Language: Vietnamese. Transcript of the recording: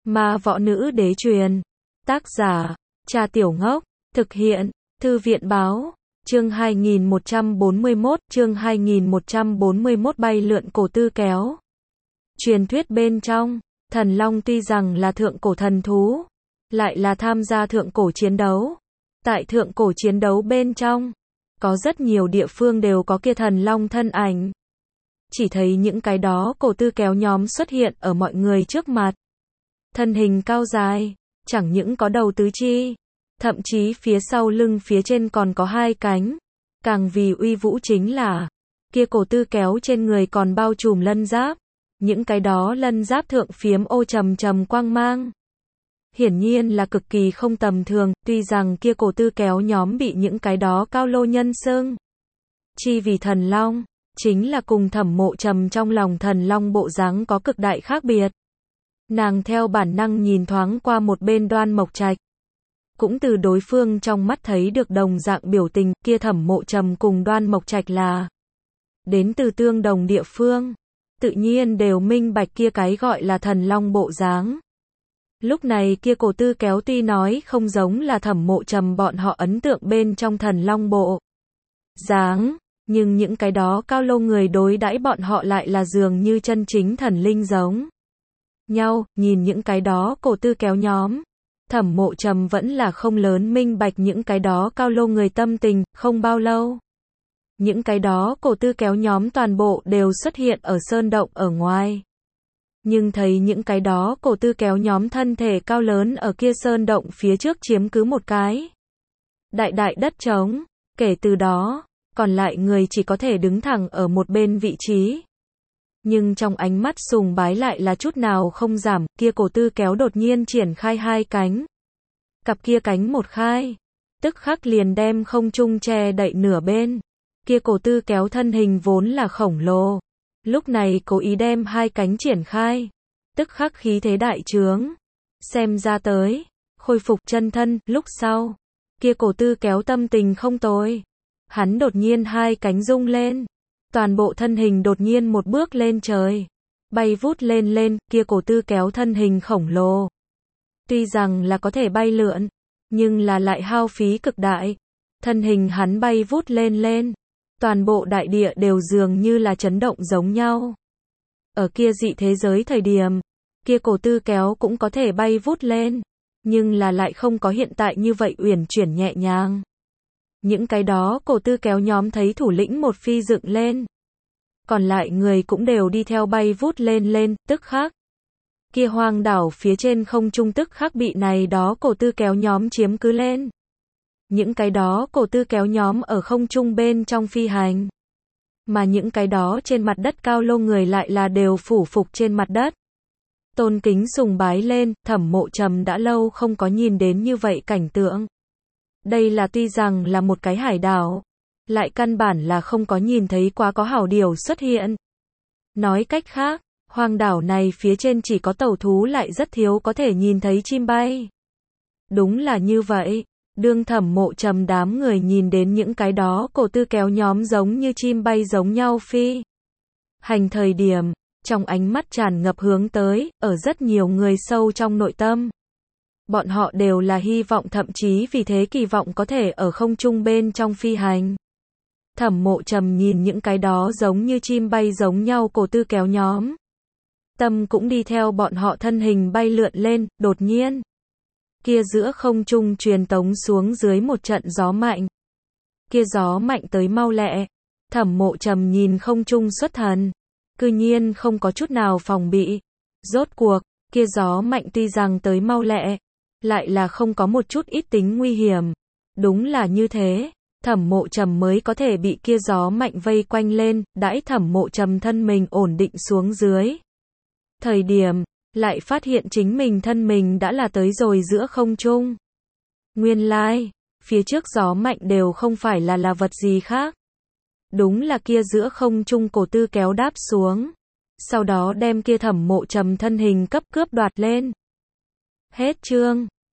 Ma võ nữ đế truyền. Tác giả, Trà Tiểu Ngốc. Thực hiện, Thư viện báo. Chương 2141 bay lượn cổ tư kéo. Truyền thuyết bên trong, thần long tuy rằng là thượng cổ thần thú, lại là tham gia thượng cổ chiến đấu. Tại thượng cổ chiến đấu bên trong, có rất nhiều địa phương đều có kia thần long thân ảnh. Chỉ thấy những cái đó cổ tư kéo nhóm xuất hiện ở mọi người trước mặt. Thân hình cao dài, chẳng những có đầu tứ chi, thậm chí phía sau lưng phía trên còn có hai cánh. Càng vì uy vũ chính là, kia cổ tư kéo trên người còn bao trùm lân giáp. Những cái đó lân giáp thượng phiếm ô trầm trầm quang mang. Hiển nhiên là cực kỳ không tầm thường, tuy rằng kia cổ tư kéo nhóm bị những cái đó cao lô nhân xưng chi vì thần long, chính là cùng Thẩm Mộ Trầm trong lòng thần long bộ dáng có cực đại khác biệt. Nàng theo bản năng nhìn thoáng qua một bên Đoan Mộc Trạch, cũng từ đối phương trong mắt thấy được đồng dạng biểu tình. Kia Thẩm Mộ Trầm cùng Đoan Mộc Trạch là đến từ tương đồng địa phương, tự nhiên đều minh bạch kia cái gọi là thần long bộ dáng. Lúc này kia cổ tư kéo tuy nói không giống là Thẩm Mộ Trầm bọn họ ấn tượng bên trong thần long bộ dáng, nhưng những cái đó cao lô người đối đãi bọn họ lại là dường như chân chính thần linh giống nhau. Nhìn những cái đó cổ tư kéo nhóm, Thẩm Mộ Trầm vẫn là không lớn minh bạch những cái đó cao lô người tâm tình. Không bao lâu, những cái đó cổ tư kéo nhóm toàn bộ đều xuất hiện ở sơn động ở ngoài. Nhưng thấy những cái đó cổ tư kéo nhóm thân thể cao lớn ở kia sơn động phía trước chiếm cứ một cái đại đại đất trống. Kể từ đó, còn lại người chỉ có thể đứng thẳng ở một bên vị trí. Nhưng trong ánh mắt sùng bái lại là chút nào không giảm. Kia cổ tư kéo đột nhiên triển khai hai cánh. Cặp kia cánh một khai, tức khắc liền đem không trung che đậy nửa bên. Kia cổ tư kéo thân hình vốn là khổng lồ, lúc này cố ý đem hai cánh triển khai, tức khắc khí thế đại trướng. Xem ra tới, khôi phục chân thân. Lúc sau, kia cổ tư kéo tâm tình không tồi. Hắn đột nhiên hai cánh rung lên, toàn bộ thân hình đột nhiên một bước lên trời, bay vút lên. Kia cổ tư kéo thân hình khổng lồ, tuy rằng là có thể bay lượn, nhưng là lại hao phí cực đại. Thân hình hắn bay vút lên, toàn bộ đại địa đều dường như là chấn động giống nhau. Ở kia dị thế giới thời điểm, kia cổ tư kéo cũng có thể bay vút lên, nhưng là lại không có hiện tại như vậy uyển chuyển nhẹ nhàng. Những cái đó cổ tư kéo nhóm thấy thủ lĩnh một phi dựng lên, còn lại người cũng đều đi theo bay vút lên. Tức khắc, kia hoang đảo phía trên không trung tức khắc bị này đó cổ tư kéo nhóm chiếm cứ lên. Những cái đó cổ tư kéo nhóm ở không trung bên trong phi hành, mà những cái đó trên mặt đất cao lô người lại là đều phủ phục trên mặt đất, tôn kính sùng bái lên. Thẩm Mộ Trầm đã lâu không có nhìn đến như vậy cảnh tượng. Đây là tuy rằng là một cái hải đảo, lại căn bản là không có nhìn thấy quá có hảo điểu xuất hiện. Nói cách khác, hoang đảo này phía trên chỉ có tẩu thú, lại rất thiếu có thể nhìn thấy chim bay. Đúng là như vậy. Đương Thẩm Mộ Trầm đám người nhìn đến những cái đó cổ tư kéo nhóm giống như chim bay giống nhau phi hành thời điểm, trong ánh mắt tràn ngập hướng tới, ở rất nhiều người sâu trong nội tâm. Bọn họ đều là hy vọng, thậm chí vì thế kỳ vọng có thể ở không trung bên trong phi hành. Thẩm Mộ Trầm nhìn những cái đó giống như chim bay giống nhau cổ tư kéo nhóm, tâm cũng đi theo bọn họ thân hình bay lượn lên. Đột nhiên, kia giữa không trung truyền tống xuống dưới một trận gió mạnh. Kia gió mạnh tới mau lẹ, Thẩm Mộ Trầm nhìn không trung xuất thần, cư nhiên không có chút nào phòng bị. Rốt cuộc, kia gió mạnh tuy rằng tới mau lẹ, lại là không có một chút ít tính nguy hiểm. Đúng là như thế, Thẩm Mộ Trầm mới có thể bị kia gió mạnh vây quanh lên. Đãi Thẩm Mộ Trầm thân mình ổn định xuống dưới thời điểm, lại phát hiện chính mình thân mình đã là tới rồi giữa không trung. Nguyên lai, phía trước gió mạnh đều không phải là vật gì khác. Đúng là kia giữa không trung cổ tư kéo đáp xuống, sau đó đem kia Thẩm Mộ Trầm thân hình cấp cướp đoạt lên. Hết chương.